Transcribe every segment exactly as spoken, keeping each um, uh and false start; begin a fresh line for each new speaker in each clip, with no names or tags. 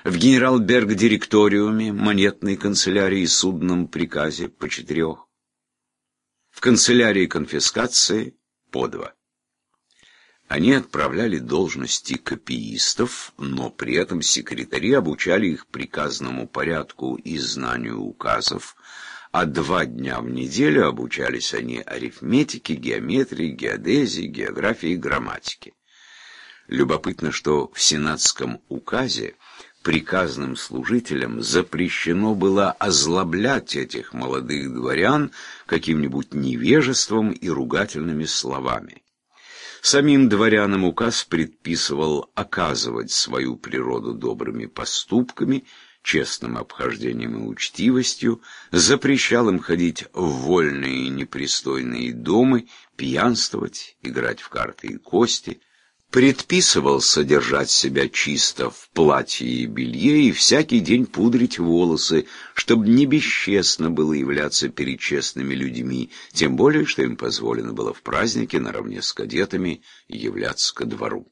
в генерал-берг-директориуме, монетной канцелярии и судном приказе по четырех, в канцелярии конфискации по два. Они отправляли должности копиистов, но при этом секретари обучали их приказному порядку и знанию указов, а два дня в неделю обучались они арифметике, геометрии, геодезии, географии и грамматике. Любопытно, что в сенатском указе приказным служителям запрещено было озлоблять этих молодых дворян каким-нибудь невежеством и ругательными словами. Самим дворянам указ предписывал оказывать свою природу добрыми поступками, честным обхождением и учтивостью, запрещал им ходить в вольные и непристойные дома, пьянствовать, играть в карты и кости, предписывал содержать себя чисто в платье и белье и всякий день пудрить волосы, чтобы не бесчестно было являться перед честными людьми, тем более, что им позволено было в празднике наравне с кадетами являться ко двору.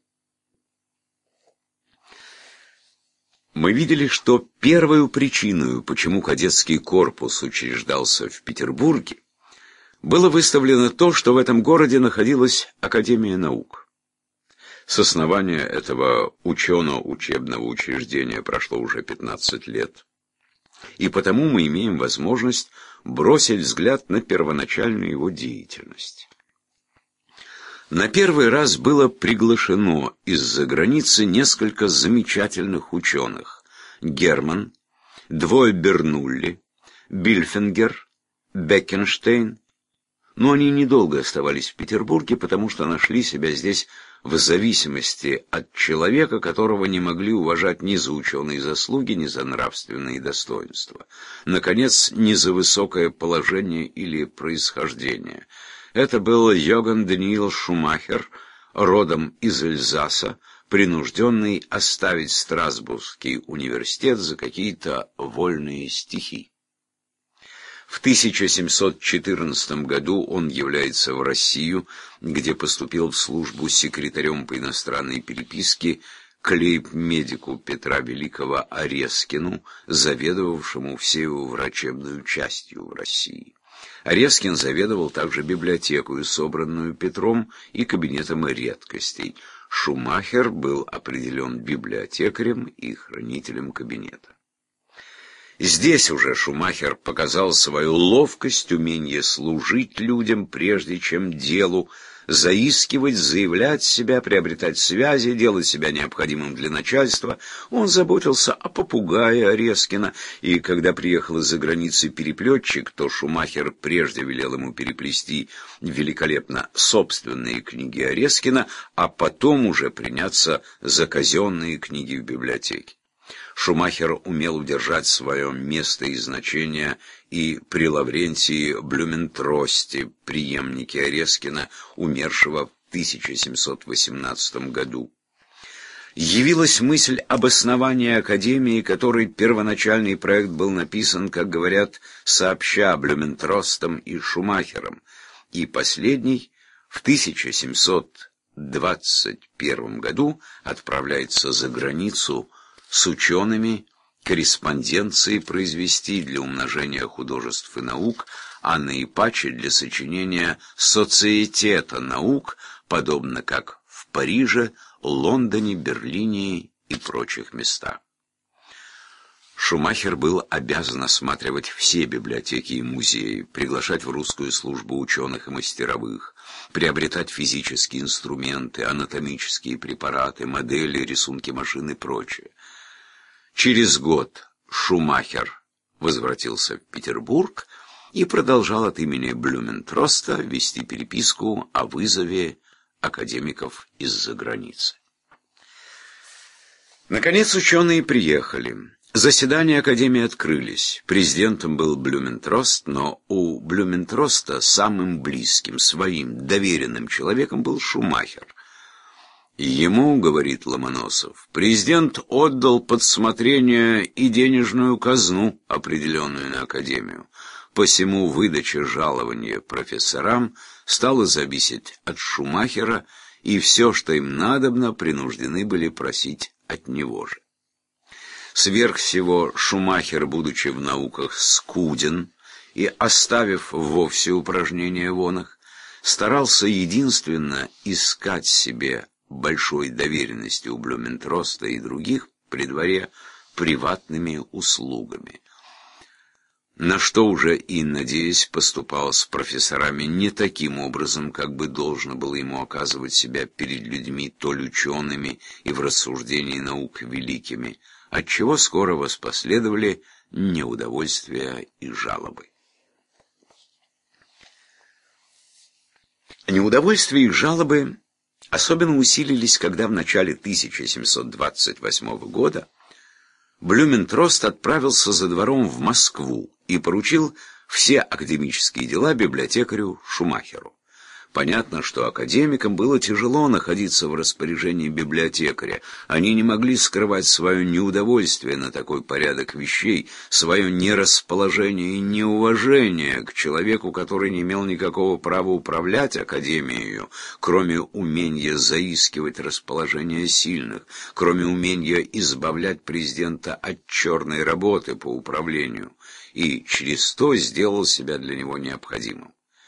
Мы видели, что первой причиной, почему кадетский корпус учреждался в Петербурге, было выставлено то, что в этом городе находилась Академия наук. С основания этого учено-учебного учреждения прошло уже пятнадцать лет. И потому мы имеем возможность бросить взгляд на первоначальную его деятельность. На первый раз было приглашено из-за границы несколько замечательных ученых: Герман, двое Бернулли, Бильфингер, Беккенштейн. Но они недолго оставались в Петербурге, потому что нашли себя здесь в зависимости от человека, которого не могли уважать ни за ученые заслуги, ни за нравственные достоинства. Наконец, ни за высокое положение или происхождение. Это был Йоганн Даниил Шумахер, родом из Эльзаса, принужденный оставить Страсбургский университет за какие-то вольные стихи. В тысяча семьсот четырнадцатом году он является в Россию, где поступил в службу секретарем по иностранной переписке к лейб-медику Петра Великого Орескину, заведовавшему всею врачебную частью в России. Орескин заведовал также библиотекой, собранную Петром, и кабинетом редкостей. Шумахер был определен библиотекарем и хранителем кабинета. Здесь уже Шумахер показал свою ловкость, умение служить людям прежде чем делу, заискивать, заявлять себя, приобретать связи, делать себя необходимым для начальства. Он заботился о попугае Орескина, и когда приехал из-за границы переплетчик, то Шумахер прежде велел ему переплести великолепно собственные книги Орескина, а потом уже приняться за казенные книги в библиотеке. Шумахер умел удержать свое место и значение и при Лаврентии Блюментросте, преемнике Орескина, умершего в тысяча семьсот восемнадцатом году. Явилась мысль об основании Академии, которой первоначальный проект был написан, как говорят, сообща Блюментростом и Шумахером, и последний в тысяча семьсот двадцать первом году отправляется за границу с учеными корреспонденции произвести для умножения художеств и наук, а наипаче для сочинения социетета наук, подобно как в Париже, Лондоне, Берлине и прочих местах. Шумахер был обязан осматривать все библиотеки и музеи, приглашать в русскую службу ученых и мастеровых, приобретать физические инструменты, анатомические препараты, модели, рисунки машин и прочее. Через год Шумахер возвратился в Петербург и продолжал от имени Блюментроста вести переписку о вызове академиков из-за границы. Наконец ученые приехали. Заседания Академии открылись. Президентом был Блюментрост, но у Блюментроста самым близким, своим, доверенным человеком был Шумахер. Ему, говорит Ломоносов, президент отдал под смотрение и денежную казну, определенную на Академию. Посему выдача жалования профессорам стала зависеть от Шумахера, и все, что им надобно, принуждены были просить от него же. Сверх всего Шумахер, будучи в науках скуден и оставив вовсе упражнения вонах, старался единственно искать себе большой доверенности у Блюментроста и других при дворе приватными услугами. На что уже и, надеясь, поступал с профессорами не таким образом, как бы должно было ему оказывать себя перед людьми толь учеными и в рассуждении наук великими, отчего скоро воспоследовали неудовольствия и жалобы. Неудовольствия и жалобы особенно усилились, когда в начале тысяча семьсот двадцать восьмого года Блюментрост отправился за двором в Москву и поручил все академические дела библиотекарю Шумахеру. Понятно, что академикам было тяжело находиться в распоряжении библиотекаря. Они не могли скрывать свое неудовольствие на такой порядок вещей, свое нерасположение и неуважение к человеку, который не имел никакого права управлять академией, кроме умения заискивать расположение сильных, кроме умения избавлять президента от черной работы по управлению, и через то сделал себя для него необходимым.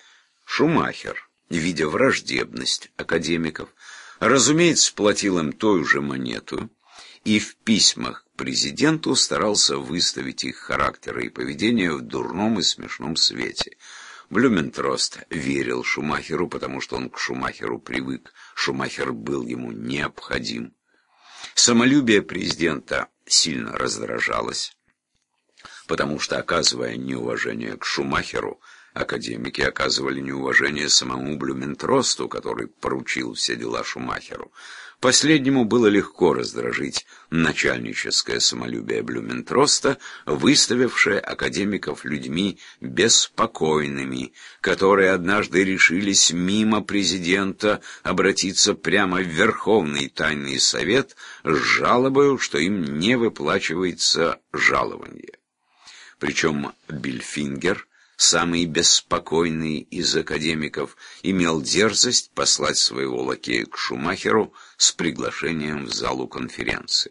Шумахер, видя враждебность академиков, разумеется, платил им той же монету и в письмах к президенту старался выставить их характеры и поведение в дурном и смешном свете. Блюментрост верил Шумахеру, потому что он к Шумахеру привык, Шумахер был ему необходим. Самолюбие президента сильно раздражалось, потому что, оказывая неуважение к Шумахеру, академики оказывали неуважение самому Блюментросту, который поручил все дела Шумахеру. Последнему было легко раздражить начальническое самолюбие Блюментроста, выставившее академиков людьми беспокойными, которые однажды решились мимо президента обратиться прямо в Верховный тайный совет с жалобой, что им не выплачивается жалование. Причем Бильфингер, самый беспокойный из академиков, имел дерзость послать своего лакея к Шумахеру с приглашением в залу конференции.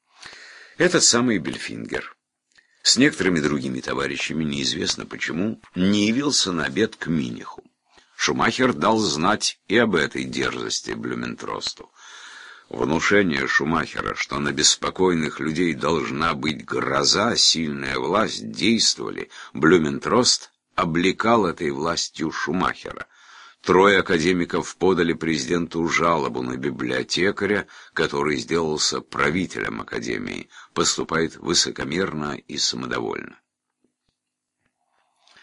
Этот самый Бильфингер с некоторыми другими товарищами, неизвестно почему, не явился на обед к Миниху. Шумахер дал знать и об этой дерзости Блюментросту. Внушение Шумахера, что на беспокойных людей должна быть гроза, сильная власть, действовали. Блюментрост облекал этой властью Шумахера. Трое академиков подали президенту жалобу на библиотекаря, который сделался правителем академии, поступает высокомерно и самодовольно.